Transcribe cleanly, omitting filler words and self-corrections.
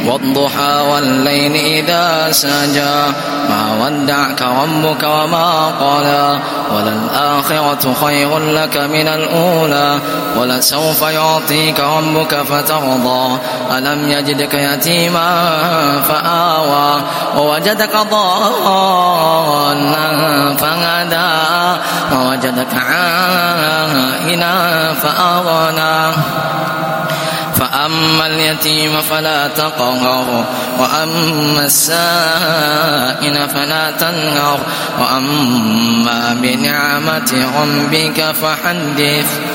والضحى والليل إذا سجى ما ودعك ربك وما قلى وللآخرة خير لك من الأولى ولسوف يعطيك ربك فترضى ألم يجدك يتيما فآوى ووجدك ضالا فهدى ووجدك عائلا فأغنى فأما اليتيم فلا تقهر وأما السائل فلا تنهر وأما بنعمة ربك فحدث.